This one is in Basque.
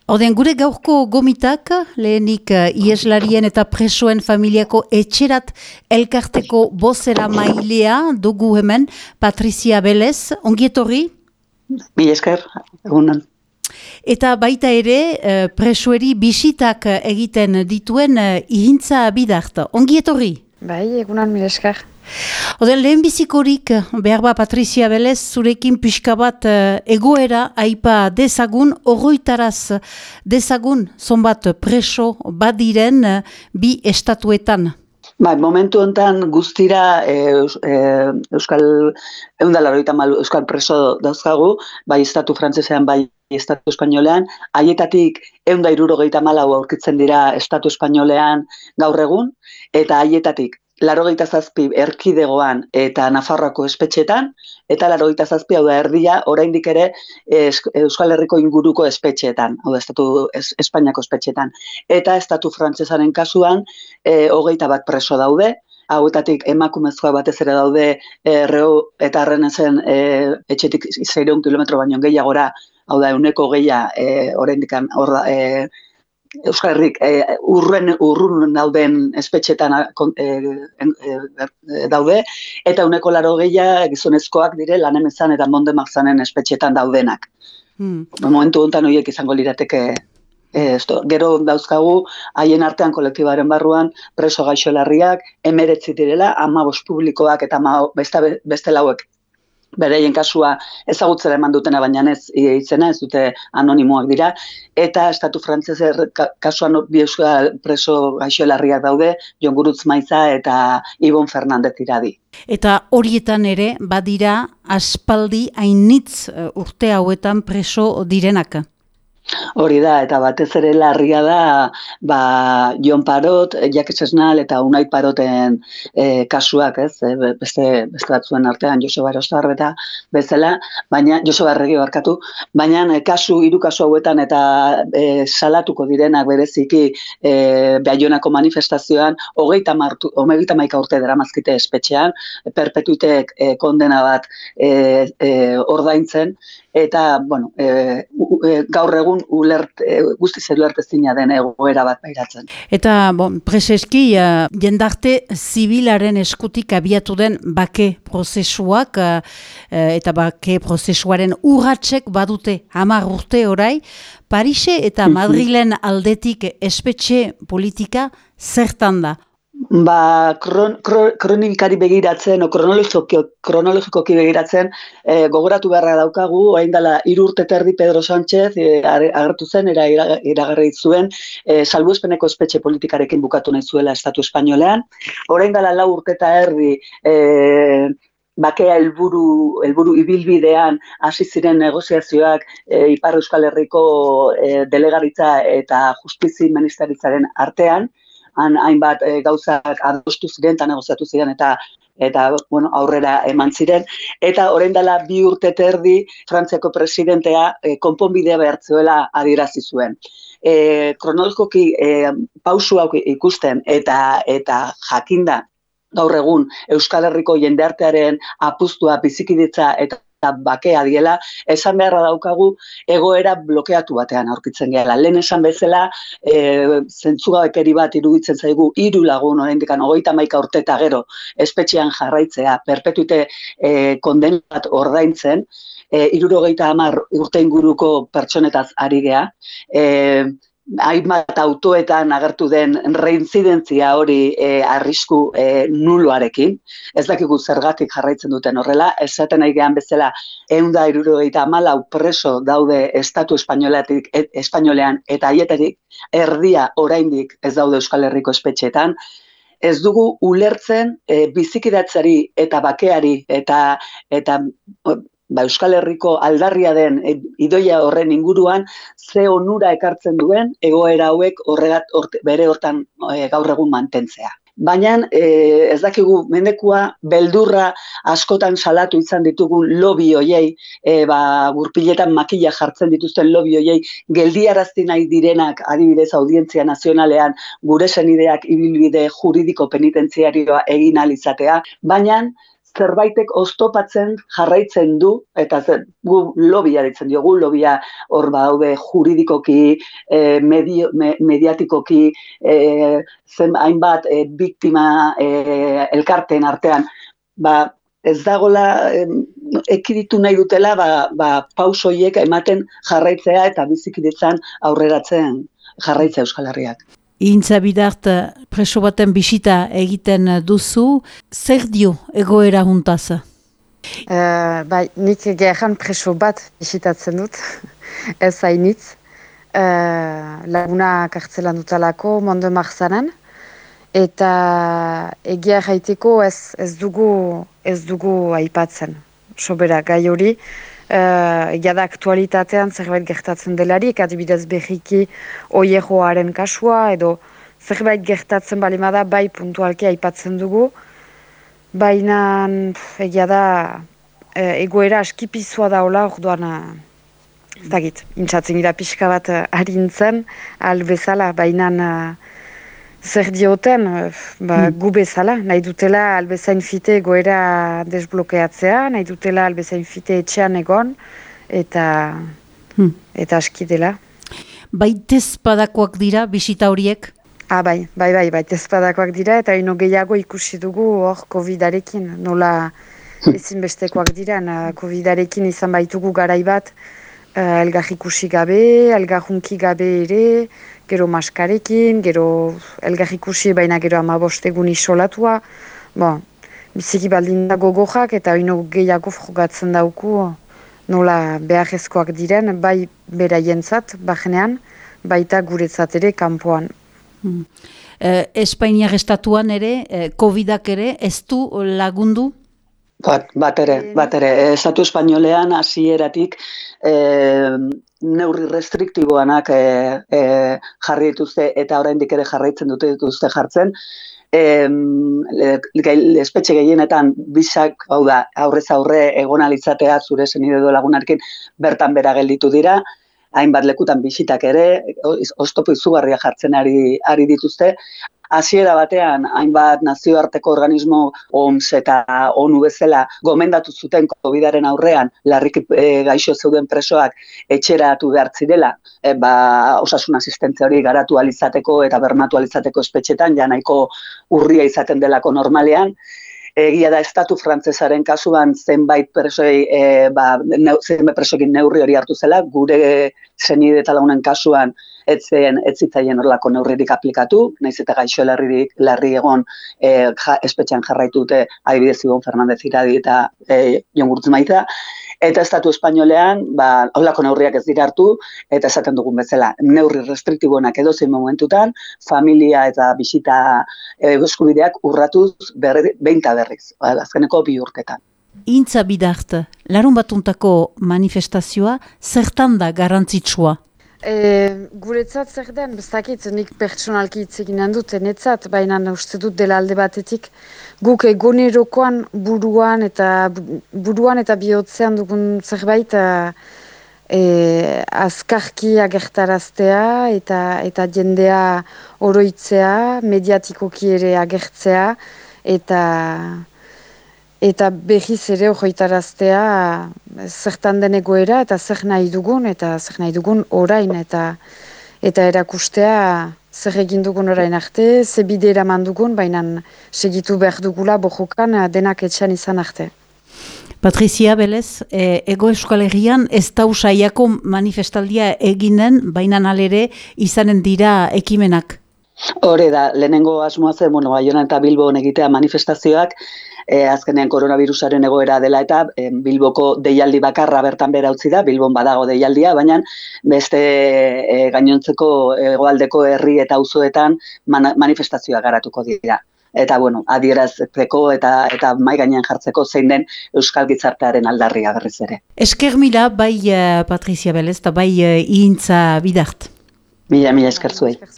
Oden gure gaurko gomitak, lehenik ieslarien eta presoen familiako etxerat elkarteko bozera mailea dugu hemen, Patrizia Belez, ongietorri? Mila esker, egunan. Eta baita ere, presoeri bisitak egiten dituen ihintza bidart, ongietorri? Bai, egunan, mila esker. Oden lehen bizikorik, behar ba Patrizia Belez, zurekin pixka bat egoera aipa dezagun, oroitaraz dezagun, zonbat preso badiren bi estatuetan. Bai, momentu honetan guztira Euskal 180 Euskal preso dauzkagu, bai estatu frantsesean, bai estatu espainolean, haietatik 174 aurkitzen dira estatu espainolean gaur egun, eta haietatik 87 erkidegoan eta Nafarroako espetxetan, eta 87 hau da erdia, oraindik ere Euskal Herriko inguruko espetxeetan, hau da estatu Espainiako espetxeetan. Eta estatu frantsesaren kasuan 21 preso daude, hauetatik emakumezkoak batez ere daude Reu eta Arrenesen etxetik 600 kilometro baino gehiagora, hau da 100 oraindik hor da, Euskal Herrik urrun dauden espetxetan daude, eta 180 gizonezkoak dire Lanemezan eta Mondemarzanen espetxetan daudenak. Momentu honetan horiek izango lirateke. Gero dauzkagu, haien artean kolektibaren barruan preso gaixo larriak, 19 direla, 15 publikoak eta beste lauek bereien kasua ezagutzera eman dutena, baina ez izena, ez dute anonimoak dira, eta estatu frantseser kasuan bi euskal preso gaixo larriak daude, Jon Gurutz Maiza eta Ibon Fernandez Iradi. Eta horietan ere, badira aspaldi hainitz urte hauetan preso direnak. Hori da, eta batez ere larria da, Jon Parot, Jacques Esnal eta Unai Paroten kasuak, ez? Beste batzuen artean Joseba Erostar eta bezala, baina Joseba Arregi barkatu, baina hiru kasu hauetan eta salatuko direnak bereziki Baionako manifestazioan 31 urte daramazkite espetxean, perpetuitek kondena bat ordaintzen, eta, bueno, gaur egun guztiz ulertezina den egoera bat pairatzen. Eta, preseski, jendarte zibilaren eskutik abiatu den bake prozesuak, eta bake prozesuaren urratsek badute 10 urte orai, Parise eta Madrilen aldetik espetxe politika zertan da? Kronikari begiratzen, kronologikoki begiratzen, gogoratu beharra daukagu, orain dela 3 urte eta erdi Pedro Sánchez agertu zen, iragarri zuen, salbuespeneko espetxe politikarekin bukatu nahi zuela estatu espainolean. Orain dela 4 urte eta erdi bakea helburu ibilbidean hasi ziren negoziazioak Ipar Euskal Herriko delegaritza eta Justizi Ministeritzaren artean, hainbat gauzak adostu ziren eta negoziatu ziren eta aurrera eman ziren. Eta orain dela 2 urte eta erdi Frantziako presidentea konponbidea behartzuela adierazi zuen. Kronologikoki pausu hau ikusten eta jakinda gaur egun Euskal Herriko jendartearen apustua, bizikidetza eta bakea diela, esan beharra daukagu egoera blokeatu batean aurkitzen gehala. Lehen esan bezala, zentzugabekeri bat iruditzen zaigu 3 lagun oraindik 31 urte eta gero espetxean jarraitzea, perpetute kondena bat ordaintzen, 70 urte inguruko pertsonetaz ari gea, hainbat autoetan agertu den reinzidentzia hori arrisku nuloarekin. Ez dakigu zergatik jarraitzen duten horrela, esaten nahi gehan bezala 174 preso daude estatu espainolean eta haietatik erdia oraindik ez daude Euskal Herriko espetxeetan. Ez dugu ulertzen bizikidatzari eta bakeari eta Euskal Herriko aldarria den idoia horren inguruan ze onura ekartzen duen egoera hauek bere hortan gaur egun mantentzea. Baina ez dakigu mendekua beldurra askotan salatu izan ditugun lobby hoiei, gurpiletan makila jartzen dituzten lobby hoiei geldiarazti nahi direnak, adibidez Audientzia Nazionalean gure senideak ibilbide juridiko penitentziarioa egin ahal izatea, baina zerbaitek oztopatzen jarraitzen du, eta gu lobia ditzen diogu, lobia hor daude juridikoki, mediatikoki, hainbat biktima elkarteen artean, ez dagola ekiditu nahi dutela, pausoiek ematen jarraitzea eta bizikidetzan aurreratzen jarraitzea Euskal Herriak. Ihintza Bidart, preso baten bisita egiten duzu, zer dio egoera juntaz? Nik gehan preso bat bisitatzen dut, ez hainitz. Laguna kartzelan dutalako, Mondo Marzanan, eta egia jaiteko ez dugu aipatzen, sobera gai hori. Egia da aktualitatean zerbait gertatzen delarik, adibidez berriki oiejoaren kasua, edo zerbait gertatzen balimada bai puntualki aipatzen dugu, baina egia da egoera askipizua daola, orduan ez dakit, intzatzen gira pixka bat harintzen, albezala, baina zer dioten, gu bezala, nahi dutela albezain fite egoera desblokeatzea, nahi dutela albezain fite etxean egon, eta aski dela. Baitezpadakoak dira bisita horiek? Bai, baitezpadakoak dira, eta ino gehiago ikusi dugu hor COVID-arekin, nola ezinbestekoak dira, COVID-arekin izan baitugu garai bat, elgar ikusi gabe, elgar junki gabe ere, gero maskarekin, gero elgar ikusi, baina gero 15 egun isolatua. Biziki baldin da gogojak eta oino gehiago frogatzen dauku nola beharrezkoak diren, bai beraientzat, bajenean, baita guretzat ere kanpoan. Espainiar estatuan ere, COVID-ak ere, ez du lagundu? Bat ere. Estatu espainolean hasieratik neurri restriktiboanak jarri dituzte eta oraindik ere jarraitzen dituzte jartzen. Espetxe gehienetan bisak, hau da, aurrez aurre egon alitzatea zure senide edo lagunarekin bertan bera gelditu dira, hainbat lekutan bisitak ere, oztopo izugarria jartzen ari dituzte. Hasiera batean, hainbat nazioarteko organismo OMS eta ONU bezala gomendatu zuten COVID-aren aurrean, larriki gaixo zeuden presoak etxeratu behar zirela, osasun asistentzia hori garatu alizateko eta bermatu alizateko espetxetan, ja nahiko urria izaten delako normalean. Egia da estatu frantsesaren kasuan zenbait presoekin neurri hori hartu zela, gure senide eta lagunen kasuan ez zitzaien horrelako neurririk aplikatu, naiz eta gaixo larri egon espetxean jarraitu dute adibidez Ibon Fernandez Iradi eta Jon Gurtzmaita, eta estatu espainolean horrelako neurriak ez dira hartu, eta esaten dugun bezala, neurri restriktiboenak edozein momentutan, familia eta bisita eskubideak urratuz behin eta berriz, azkeneko 2 urtetan. Ihintza Bidart, larun batuntako manifestazioa zertan da garrantzitsua? Guretzat zer den, bestakit nik pertsonalki hitz egin handut, netzat, baina uste dut dela alde batetik guk egunerokoan buruan eta bihotzean dugun zerbait azkarki agertaraztea eta jendea oroitzea, mediatikoki ere agertzea eta behiz ere hoitaraztea zertan den egoera eta zer nahi dugun orain eta erakustea zer egin dugun orain arte, ze bide eraman dugun, baina segitu behar dugula bojokan denak etxan izan arte. Patrizia Belez, Ego Euskal Herrian ez da usaiako manifestaldia eginen, baina alere izanen dira ekimenak. Hore da, lehenengo asmoa zen, Baionan eta Bilbon egitea manifestazioak, azkenean koronavirusaren egoera dela eta Bilboko deialdi bakarra bertan bera utzi da, Bilbon badago deialdia, baina beste gainontzeko hegoaldeko herri eta auzoetan manifestazioak garatuko dira. Eta, adierazteko eta mai gainean jartzeko zein den Euskal Gizartearen aldarria berriz ere. Esker mila, bai Patrizia Belez eta bai Ihintza Bidart. Mila esker zuei.